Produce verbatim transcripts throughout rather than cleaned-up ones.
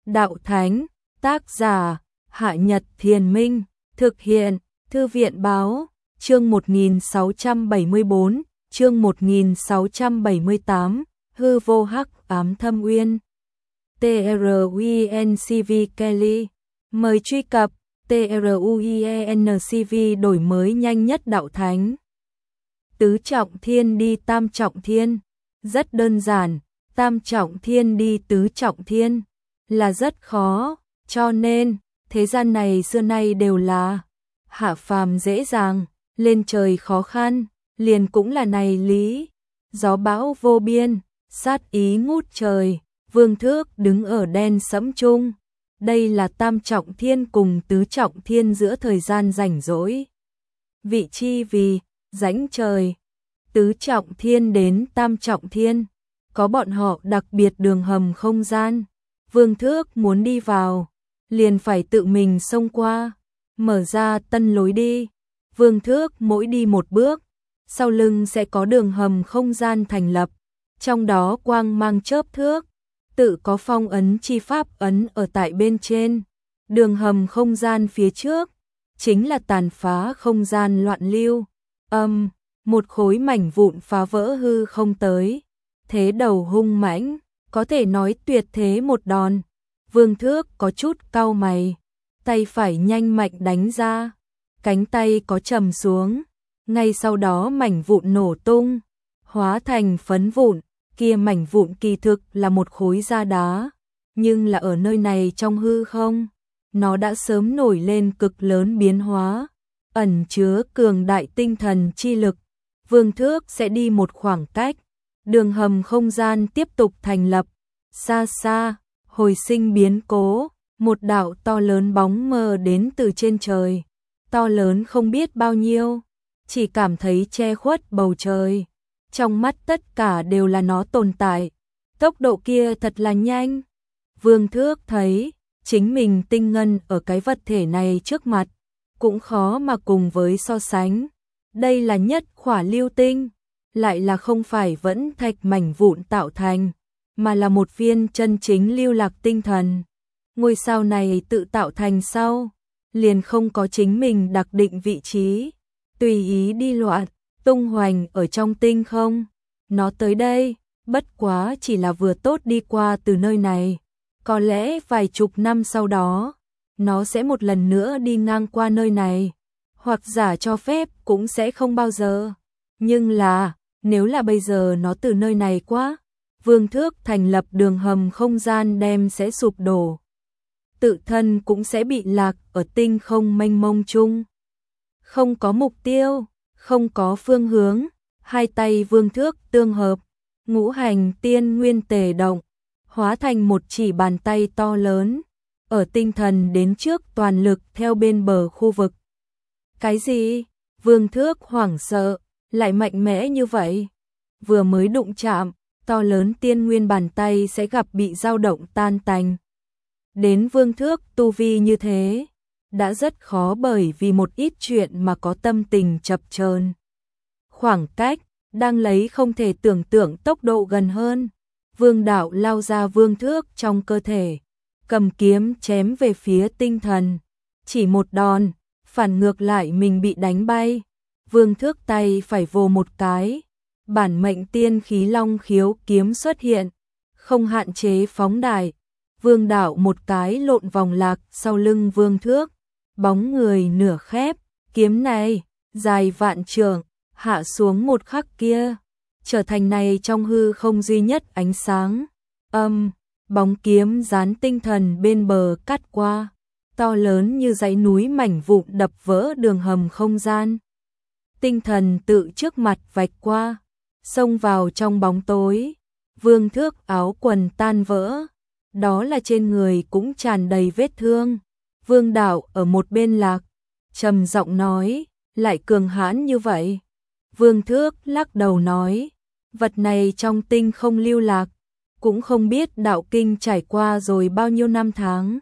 Đạo Thánh, tác giả, Hạ Nhật Thiền Minh, thực hiện, Thư viện Báo, chương một nghìn sáu trăm bảy mươi bốn, chương một nghìn sáu trăm bảy mươi tám, hư vô hắc ám thâm uyên. truencv Kelly, mời truy cập truencv đổi mới nhanh nhất Đạo Thánh. Tứ trọng thiên đi tam trọng thiên, rất đơn giản, tam trọng thiên đi tứ trọng thiên là rất khó, cho nên thế gian này xưa nay đều là hạ phàm dễ dàng, lên trời khó khăn, liền cũng là này lý. Gió bão vô biên, sát ý ngút trời, Vương Thước đứng ở đen sẫm trung. Đây là tam trọng thiên cùng tứ trọng thiên giữa thời gian rảnh rỗi. Vị chi vì rãnh trời, tứ trọng thiên đến tam trọng thiên, có bọn họ đặc biệt đường hầm không gian. Vương Thước muốn đi vào, liền phải tự mình xông qua, mở ra tân lối đi. Vương Thước mỗi đi một bước, sau lưng sẽ có đường hầm không gian thành lập, trong đó quang mang chớp thước, tự có phong ấn chi pháp ấn ở tại bên trên. Đường hầm không gian phía trước chính là tàn phá không gian loạn lưu. Âm, um, một khối mảnh vụn phá vỡ hư không tới, thế đầu hung mãnh, có thể nói tuyệt thế một đòn. Vương Thước có chút cau mày, tay phải nhanh mạnh đánh ra, cánh tay có trầm xuống, ngay sau đó mảnh vụn nổ tung, hóa thành phấn vụn. Kia mảnh vụn kỳ thực là một khối da đá, nhưng là ở nơi này trong hư không, nó đã sớm nổi lên cực lớn biến hóa, ẩn chứa cường đại tinh thần chi lực. Vương Thước sẽ đi một khoảng cách, đường hầm không gian tiếp tục thành lập. Xa xa, hồi sinh biến cố, một đạo to lớn bóng mờ đến từ trên trời, to lớn không biết bao nhiêu, chỉ cảm thấy che khuất bầu trời. Trong mắt tất cả đều là nó tồn tại, tốc độ kia thật là nhanh. Vương Thước thấy chính mình tinh ngân ở cái vật thể này trước mặt, cũng khó mà cùng với so sánh. Đây là nhất khỏa lưu tinh, lại là không phải vẫn thạch mảnh vụn tạo thành, mà là một viên chân chính lưu lạc tinh thần. Ngôi sao này tự tạo thành sau, liền không có chính mình đặc định vị trí, tùy ý đi loạn, tung hoành ở trong tinh không. Nó tới đây, bất quá chỉ là vừa tốt đi qua từ nơi này. Có lẽ vài chục năm sau đó, nó sẽ một lần nữa đi ngang qua nơi này, hoặc giả cho phép cũng sẽ không bao giờ. Nhưng là, nếu là bây giờ nó từ nơi này quá, Vương Thước thành lập đường hầm không gian đem sẽ sụp đổ. Tự thân cũng sẽ bị lạc ở tinh không mênh mông chung. Không có mục tiêu, không có phương hướng, hai tay Vương Thước tương hợp, ngũ hành tiên nguyên tề động, hóa thành một chỉ bàn tay to lớn, ở tinh thần đến trước toàn lực theo bên bờ khu vực. Cái gì? Vương Thước hoảng sợ, lại mạnh mẽ như vậy. Vừa mới đụng chạm, to lớn tiên nguyên bàn tay sẽ gặp bị dao động tan tành. Đến Vương Thước tu vi như thế, đã rất khó bởi vì một ít chuyện mà có tâm tình chập chờn. Khoảng cách đang lấy không thể tưởng tượng tốc độ gần hơn. Vương đạo lao ra Vương Thước trong cơ thể, cầm kiếm chém về phía tinh thần. Chỉ một đòn, phản ngược lại mình bị đánh bay. Vương Thước tay phải vồ một cái, bản mệnh tiên khí long khiếu kiếm xuất hiện, không hạn chế phóng đại. Vương đạo một cái lộn vòng lạc sau lưng Vương Thước, bóng người nửa khép, kiếm này dài vạn trượng, hạ xuống một khắc kia, trở thành này trong hư không duy nhất ánh sáng. Âm, um, bóng kiếm dán tinh thần bên bờ cắt qua, to lớn như dãy núi mảnh vụn đập vỡ đường hầm không gian. Tinh thần tự trước mặt vạch qua, xông vào trong bóng tối. Vương Thước áo quần tan vỡ, đó là trên người cũng tràn đầy vết thương. Vương đạo ở một bên lạc, trầm giọng nói, lại cường hãn như vậy. Vương Thước lắc đầu nói, vật này trong tinh không lưu lạc, cũng không biết đạo kinh trải qua rồi bao nhiêu năm tháng.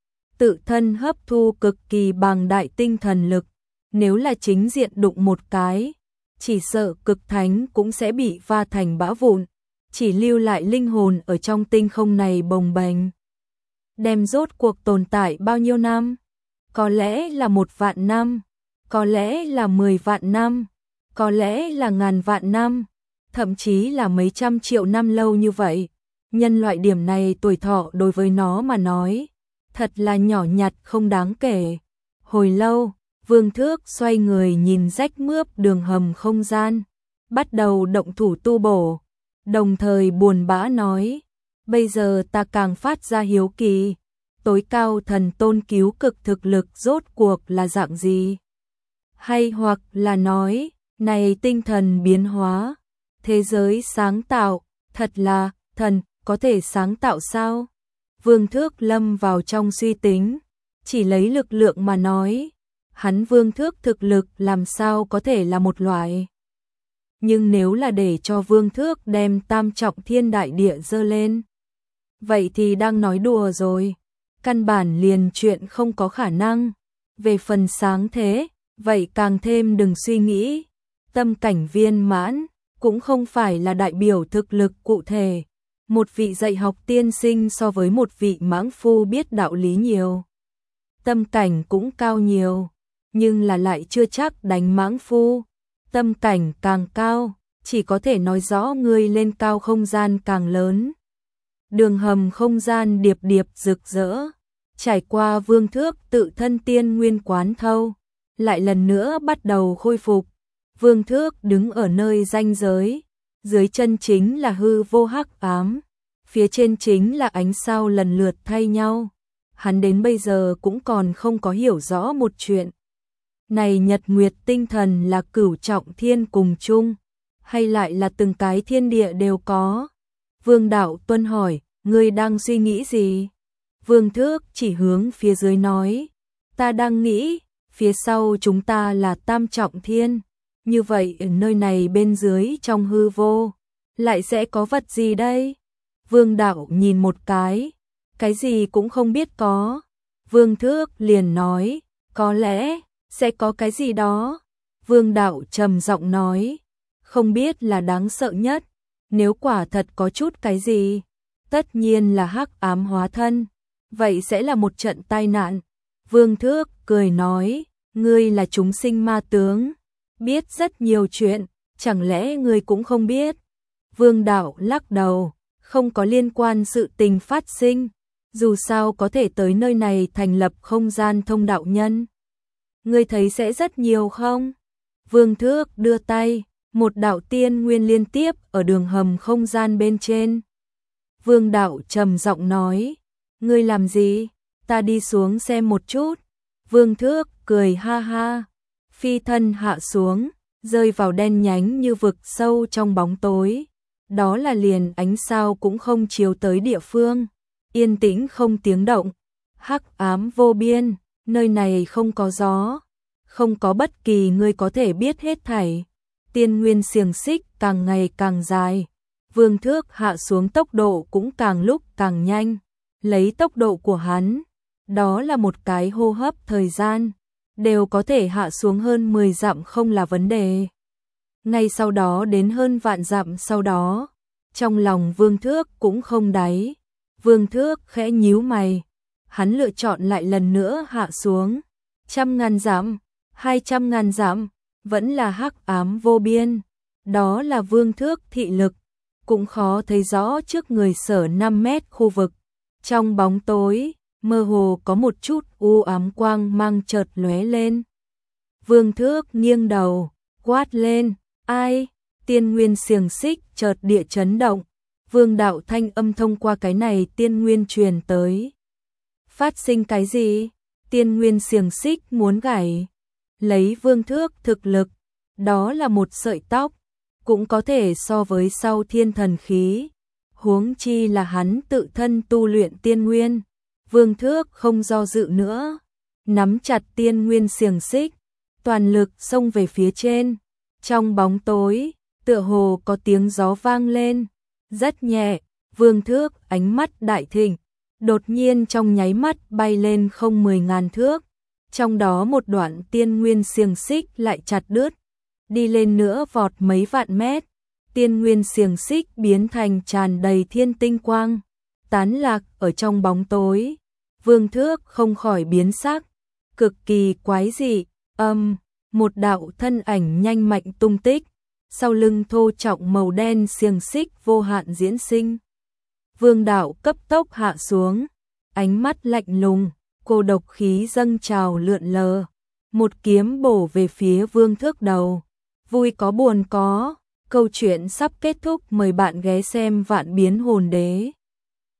Tự thân hấp thu cực kỳ bằng đại tinh thần lực, nếu là chính diện đụng một cái, chỉ sợ cực thánh cũng sẽ bị va thành bã vụn, chỉ lưu lại linh hồn ở trong tinh không này bồng bềnh. đem rốt cuộc tồn tại bao nhiêu năm? Có lẽ là một vạn năm, có lẽ là mười vạn năm, có lẽ là ngàn vạn năm, thậm chí là mấy trăm triệu năm lâu như vậy. Nhân loại điểm này tuổi thọ đối với nó mà nói, thật là nhỏ nhặt không đáng kể. Hồi lâu, Vương Thước xoay người nhìn rách mướp đường hầm không gian, bắt đầu động thủ tu bổ, đồng thời buồn bã nói, bây giờ ta càng phát ra hiếu kỳ, tối cao thần tôn cứu cực thực lực rốt cuộc là dạng gì? Hay hoặc là nói, này tinh thần biến hóa, thế giới sáng tạo, thật là, thần, có thể sáng tạo sao? Vương Thước lâm vào trong suy tính, chỉ lấy lực lượng mà nói, hắn Vương Thước thực lực làm sao có thể là một loại. Nhưng nếu là để cho Vương Thước đem tam trọng thiên đại địa dơ lên, vậy thì đang nói đùa rồi, căn bản liền chuyện không có khả năng. Về phần sáng thế, vậy càng thêm đừng suy nghĩ, tâm cảnh viên mãn, cũng không phải là đại biểu thực lực cụ thể. Một vị dạy học tiên sinh so với một vị mãng phu biết đạo lý nhiều. Tâm cảnh cũng cao nhiều, nhưng là lại chưa chắc đánh mãng phu. Tâm cảnh càng cao, chỉ có thể nói rõ người lên cao không gian càng lớn. Đường hầm không gian điệp điệp rực rỡ, trải qua Vương Thước tự thân tiên nguyên quán thâu, lại lần nữa bắt đầu khôi phục. Vương Thước đứng ở nơi ranh giới, dưới chân chính là hư vô hắc ám, phía trên chính là ánh sao lần lượt thay nhau. Hắn đến bây giờ cũng còn không có hiểu rõ một chuyện. Này nhật nguyệt tinh thần là cửu trọng thiên cùng chung, hay lại là từng cái thiên địa đều có? Vương Đạo Tuân hỏi, ngươi đang suy nghĩ gì? Vương Thước chỉ hướng phía dưới nói, ta đang nghĩ, phía sau chúng ta là tam trọng thiên, như vậy ở nơi này bên dưới trong hư vô, lại sẽ có vật gì đây? Vương Đạo nhìn một cái, cái gì cũng không biết có. Vương Thước liền nói, có lẽ sẽ có cái gì đó. Vương Đạo trầm giọng nói, không biết là đáng sợ nhất, nếu quả thật có chút cái gì, tất nhiên là hắc ám hóa thân, vậy sẽ là một trận tai nạn. Vương Thước cười nói, ngươi là chúng sinh ma tướng, biết rất nhiều chuyện, chẳng lẽ ngươi cũng không biết? Vương Đạo lắc đầu, không có liên quan sự tình phát sinh, dù sao có thể tới nơi này thành lập không gian thông đạo nhân. Ngươi thấy sẽ rất nhiều không? Vương Thước đưa tay, một đạo tiên nguyên liên tiếp ở đường hầm không gian bên trên. Vương Đạo trầm giọng nói, ngươi làm gì? Ta đi xuống xem một chút. Vương Thước cười ha ha, phi thân hạ xuống, rơi vào đen nhánh như vực sâu trong bóng tối. Đó là liền ánh sao cũng không chiếu tới địa phương, yên tĩnh không tiếng động, hắc ám vô biên, nơi này không có gió, không có bất kỳ người có thể biết hết thảy. Tiên nguyên xiềng xích càng ngày càng dài, Vương Thước hạ xuống tốc độ cũng càng lúc càng nhanh, lấy tốc độ của hắn, đó là một cái hô hấp thời gian, đều có thể hạ xuống hơn mười dặm không là vấn đề. Ngay sau đó đến hơn vạn dặm sau đó, trong lòng Vương Thước cũng không đáy. Vương Thước khẽ nhíu mày, hắn lựa chọn lại lần nữa hạ xuống. Trăm ngàn dặm, hai trăm ngàn dặm, vẫn là hắc ám vô biên. Đó là Vương Thước thị lực, cũng khó thấy rõ trước người sở năm mét khu vực. Trong bóng tối, mơ hồ có một chút u ám quang mang chợt lóe lên. Vương Thước nghiêng đầu, quát lên, ai? Tiên nguyên xiềng xích chợt địa chấn động. Vương Đạo thanh âm thông qua cái này tiên nguyên truyền tới. Phát sinh cái gì? Tiên nguyên xiềng xích muốn gãy. Lấy Vương Thước thực lực, đó là một sợi tóc, cũng có thể so với sau thiên thần khí. Huống chi là hắn tự thân tu luyện tiên nguyên. Vương Thước không do dự nữa, nắm chặt tiên nguyên xiềng xích, toàn lực xông về phía trên. Trong bóng tối, tựa hồ có tiếng gió vang lên, rất nhẹ. Vương Thước ánh mắt đại thịnh, đột nhiên trong nháy mắt bay lên không mười ngàn thước. Trong đó một đoạn tiên nguyên xiềng xích lại chặt đứt, đi lên nữa vọt mấy vạn mét. Tiên nguyên xiềng xích biến thành tràn đầy thiên tinh quang, tán lạc ở trong bóng tối. Vương Thước không khỏi biến sắc, cực kỳ quái dị, âm, một đạo thân ảnh nhanh mạnh tung tích, sau lưng thô trọng màu đen xiềng xích vô hạn diễn sinh. Vương đạo cấp tốc hạ xuống, ánh mắt lạnh lùng, cô độc khí dâng trào lượn lờ, một kiếm bổ về phía Vương Thước đầu. Vui có buồn có, câu chuyện sắp kết thúc, mời bạn ghé xem Vạn Biến Hồn Đế.